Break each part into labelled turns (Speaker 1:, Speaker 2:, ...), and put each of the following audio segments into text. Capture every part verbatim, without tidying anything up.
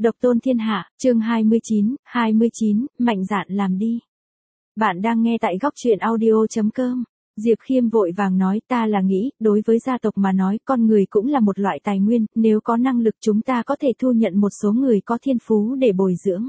Speaker 1: Độc tôn thiên hạ, chương hai mươi chín, hai mươi chín, mạnh dạn làm đi. Bạn đang nghe tại góc truyện audio chấm com. Diệp Khiêm vội vàng nói, ta là nghĩ, đối với gia tộc mà nói, con người cũng là một loại tài nguyên, nếu có năng lực chúng ta có thể thu nhận một số người có thiên phú để bồi dưỡng.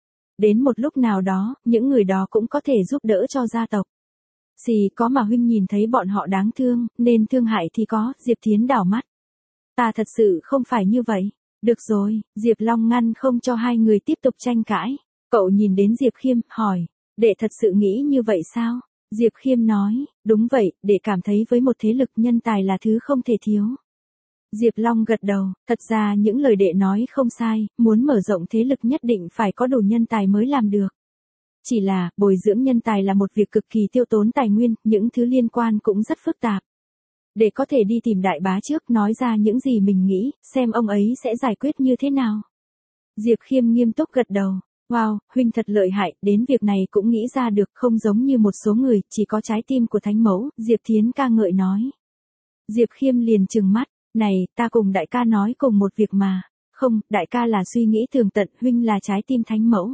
Speaker 1: Đến một lúc nào đó, những người đó cũng có thể giúp đỡ cho gia tộc. Xì có mà huynh nhìn thấy bọn họ đáng thương, nên thương hại thì có, Diệp Thiến đảo mắt. Ta thật sự không phải như vậy. Được rồi, Diệp Long ngăn không cho hai người tiếp tục tranh cãi. Cậu nhìn đến Diệp Khiêm, hỏi, đệ thật sự nghĩ như vậy sao? Diệp Khiêm nói, đúng vậy, để cảm thấy với một thế lực nhân tài là thứ không thể thiếu. Diệp Long gật đầu, thật ra những lời đệ nói không sai, muốn mở rộng thế lực nhất định phải có đủ nhân tài mới làm được. Chỉ là, bồi dưỡng nhân tài là một việc cực kỳ tiêu tốn tài nguyên, những thứ liên quan cũng rất phức tạp. Để có thể đi tìm đại bá trước nói ra những gì mình nghĩ, xem ông ấy sẽ giải quyết như thế nào. Diệp Khiêm nghiêm túc gật đầu. Wow, huynh thật lợi hại, đến việc này cũng nghĩ ra được, không giống như một số người, chỉ có trái tim của thánh mẫu, Diệp Thiến ca ngợi nói. Diệp Khiêm liền trừng mắt, này, ta cùng đại ca nói cùng một việc mà. Không, đại ca là suy nghĩ tường tận, huynh là trái tim thánh mẫu.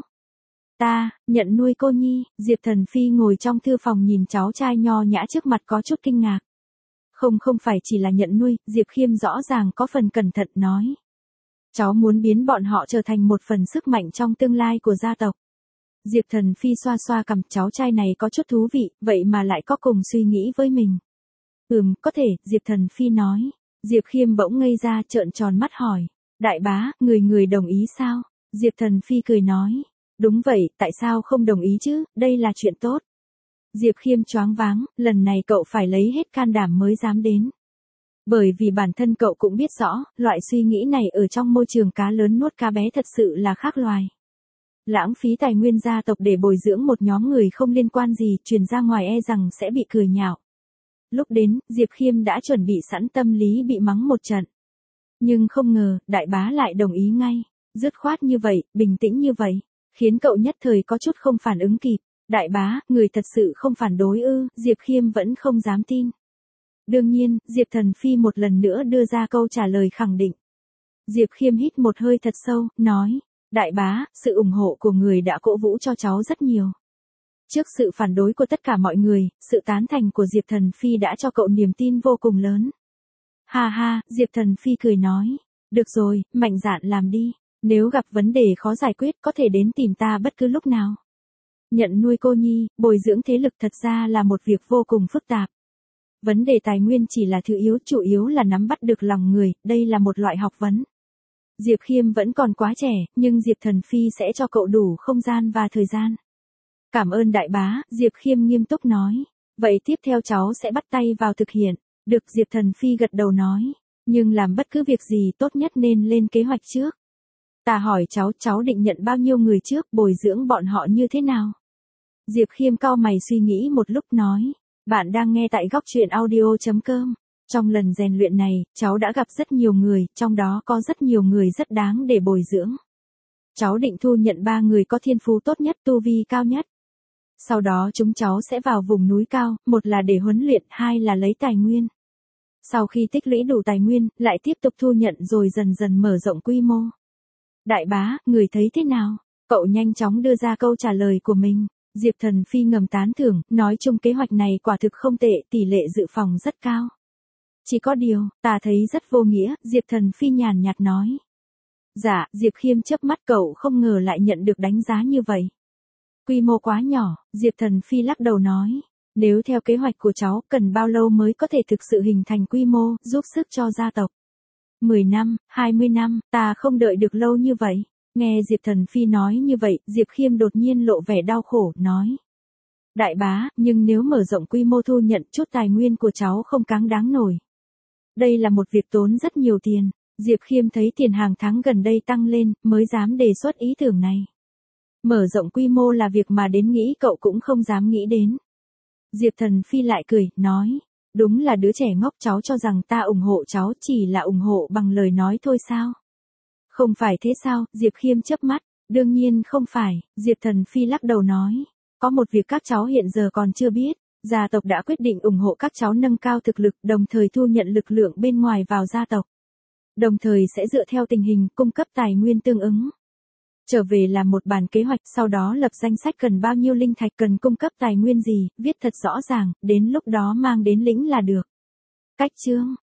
Speaker 1: Ta, nhận nuôi cô nhi, Diệp Thần Phi ngồi trong thư phòng nhìn cháu trai nho nhã trước mặt có chút kinh ngạc. Không không phải chỉ là nhận nuôi, Diệp Khiêm rõ ràng có phần cẩn thận nói. Cháu muốn biến bọn họ trở thành một phần sức mạnh trong tương lai của gia tộc. Diệp Thần Phi xoa xoa cằm, cháu trai này có chút thú vị, vậy mà lại có cùng suy nghĩ với mình. Ừm, có thể, Diệp Thần Phi nói. Diệp Khiêm bỗng ngây ra trợn tròn mắt hỏi. Đại bá, người người đồng ý sao? Diệp Thần Phi cười nói. Đúng vậy, tại sao không đồng ý chứ, đây là chuyện tốt. Diệp Khiêm choáng váng, lần này cậu phải lấy hết can đảm mới dám đến. Bởi vì bản thân cậu cũng biết rõ, loại suy nghĩ này ở trong môi trường cá lớn nuốt cá bé thật sự là khác loài. Lãng phí tài nguyên gia tộc để bồi dưỡng một nhóm người không liên quan gì, truyền ra ngoài e rằng sẽ bị cười nhạo. Lúc đến, Diệp Khiêm đã chuẩn bị sẵn tâm lý bị mắng một trận. Nhưng không ngờ, đại bá lại đồng ý ngay, dứt khoát như vậy, bình tĩnh như vậy, khiến cậu nhất thời có chút không phản ứng kịp. Đại bá, người thật sự không phản đối ư, Diệp Khiêm vẫn không dám tin. Đương nhiên, Diệp Thần Phi một lần nữa đưa ra câu trả lời khẳng định. Diệp Khiêm hít một hơi thật sâu, nói, đại bá, sự ủng hộ của người đã cổ vũ cho cháu rất nhiều. Trước sự phản đối của tất cả mọi người, sự tán thành của Diệp Thần Phi đã cho cậu niềm tin vô cùng lớn. Ha ha, Diệp Thần Phi cười nói, được rồi, mạnh dạn làm đi, nếu gặp vấn đề khó giải quyết có thể đến tìm ta bất cứ lúc nào. Nhận nuôi cô nhi, bồi dưỡng thế lực thật ra là một việc vô cùng phức tạp. Vấn đề tài nguyên chỉ là thứ yếu, chủ yếu là nắm bắt được lòng người, đây là một loại học vấn. Diệp Khiêm vẫn còn quá trẻ, nhưng Diệp Thần Phi sẽ cho cậu đủ không gian và thời gian. Cảm ơn đại bá, Diệp Khiêm nghiêm túc nói. Vậy tiếp theo cháu sẽ bắt tay vào thực hiện. Được, Diệp Thần Phi gật đầu nói. Nhưng làm bất cứ việc gì tốt nhất nên lên kế hoạch trước. Ta hỏi cháu, cháu định nhận bao nhiêu người trước, bồi dưỡng bọn họ như thế nào? Diệp Khiêm cau mày suy nghĩ một lúc nói. Bạn đang nghe tại góc truyện audio chấm com. Trong lần rèn luyện này, cháu đã gặp rất nhiều người, trong đó có rất nhiều người rất đáng để bồi dưỡng. Cháu định thu nhận ba người có thiên phú tốt nhất, tu vi cao nhất. Sau đó chúng cháu sẽ vào vùng núi cao, một là để huấn luyện, hai là lấy tài nguyên. Sau khi tích lũy đủ tài nguyên, lại tiếp tục thu nhận rồi dần dần mở rộng quy mô. Đại bá, người thấy thế nào? Cậu nhanh chóng đưa ra câu trả lời của mình. Diệp Thần Phi ngầm tán thưởng, nói chung kế hoạch này quả thực không tệ, tỷ lệ dự phòng rất cao. Chỉ có điều, ta thấy rất vô nghĩa, Diệp Thần Phi nhàn nhạt nói. Dạ, Diệp Khiêm chớp mắt, cậu không ngờ lại nhận được đánh giá như vậy. Quy mô quá nhỏ, Diệp Thần Phi lắc đầu nói. Nếu theo kế hoạch của cháu, cần bao lâu mới có thể thực sự hình thành quy mô, giúp sức cho gia tộc? mười năm, hai mươi năm, ta không đợi được lâu như vậy. Nghe Diệp Thần Phi nói như vậy, Diệp Khiêm đột nhiên lộ vẻ đau khổ, nói. Đại bá, nhưng nếu mở rộng quy mô thu nhận chút tài nguyên của cháu không cáng đáng nổi. Đây là một việc tốn rất nhiều tiền. Diệp Khiêm thấy tiền hàng tháng gần đây tăng lên, mới dám đề xuất ý tưởng này. Mở rộng quy mô là việc mà đến nghĩ cậu cũng không dám nghĩ đến. Diệp Thần Phi lại cười, nói. Đúng là đứa trẻ ngốc, cháu cho rằng ta ủng hộ cháu chỉ là ủng hộ bằng lời nói thôi sao? Không phải thế sao? Diệp Khiêm chớp mắt. Đương nhiên không phải, Diệp Thần Phi lắc đầu nói. Có một việc các cháu hiện giờ còn chưa biết. Gia tộc đã quyết định ủng hộ các cháu nâng cao thực lực, đồng thời thu nhận lực lượng bên ngoài vào gia tộc. Đồng thời sẽ dựa theo tình hình cung cấp tài nguyên tương ứng. Trở về làm một bản kế hoạch, sau đó lập danh sách cần bao nhiêu linh thạch, cần cung cấp tài nguyên gì, viết thật rõ ràng, đến lúc đó mang đến lĩnh là được. Cách chương